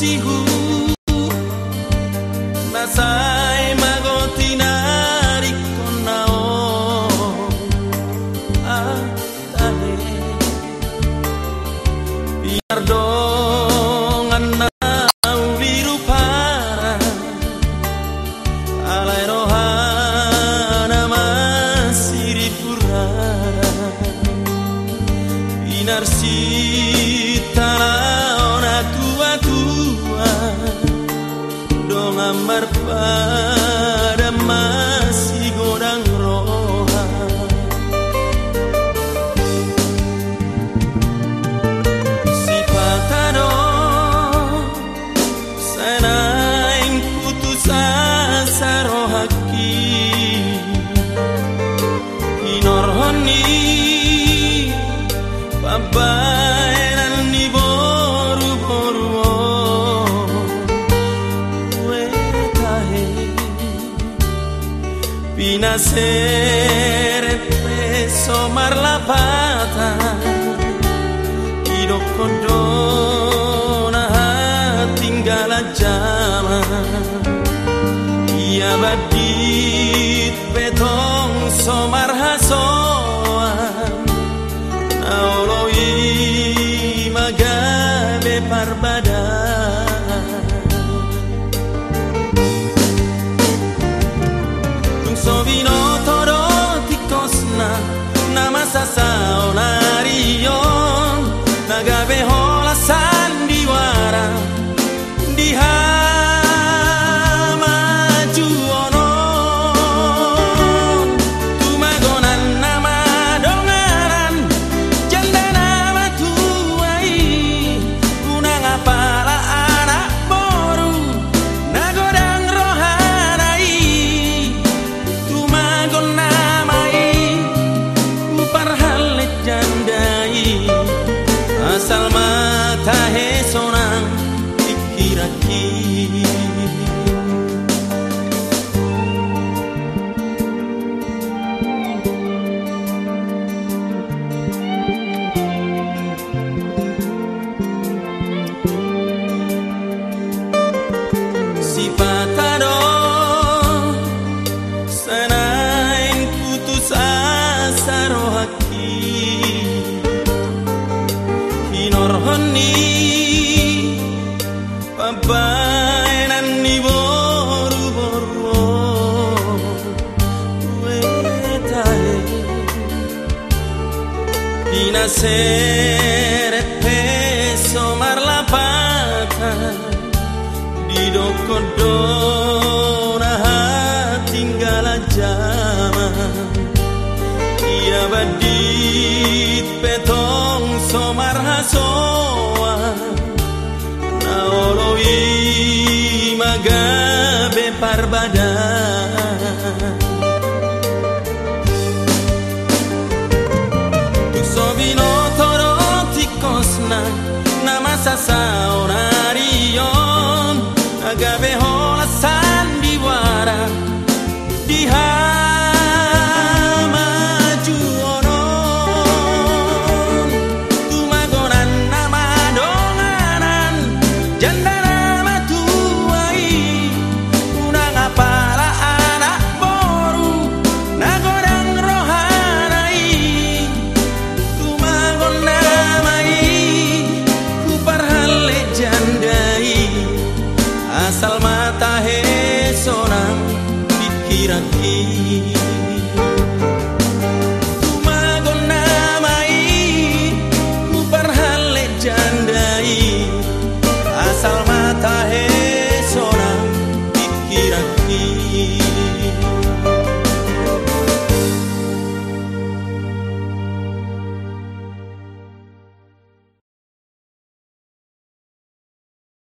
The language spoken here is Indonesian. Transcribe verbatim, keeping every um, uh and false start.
sihu nasai magoti nari konao atale biar dong anau biru para alai rohana masih dipurara binar sita ona tua-tua dong amar pada masih godang roha si patado sanaing putus asa rohaki inorhoni pabainan ni boru-boru Pinasere peso marlapata Idok kondona tinggal jaman Ia badit petong somar hasoan Naoloi magabe parbadan Sovino toro tikosna nama sasao narion nagabe hola sandiwara dihama juonon tumagonan nama dongaran janda nama tuai kunang apala anak boru nagodang rohanai asal mata he sonang pikiraki si patado sanaing putus asa rohaki Norhoni pabainan ni boru-boru wetae pinasere peso marlapata di dokodona tinggal jaman ia badit petong somar hasoan naoloi magabe parbadan tuk sobino toro tikosna nama sasaona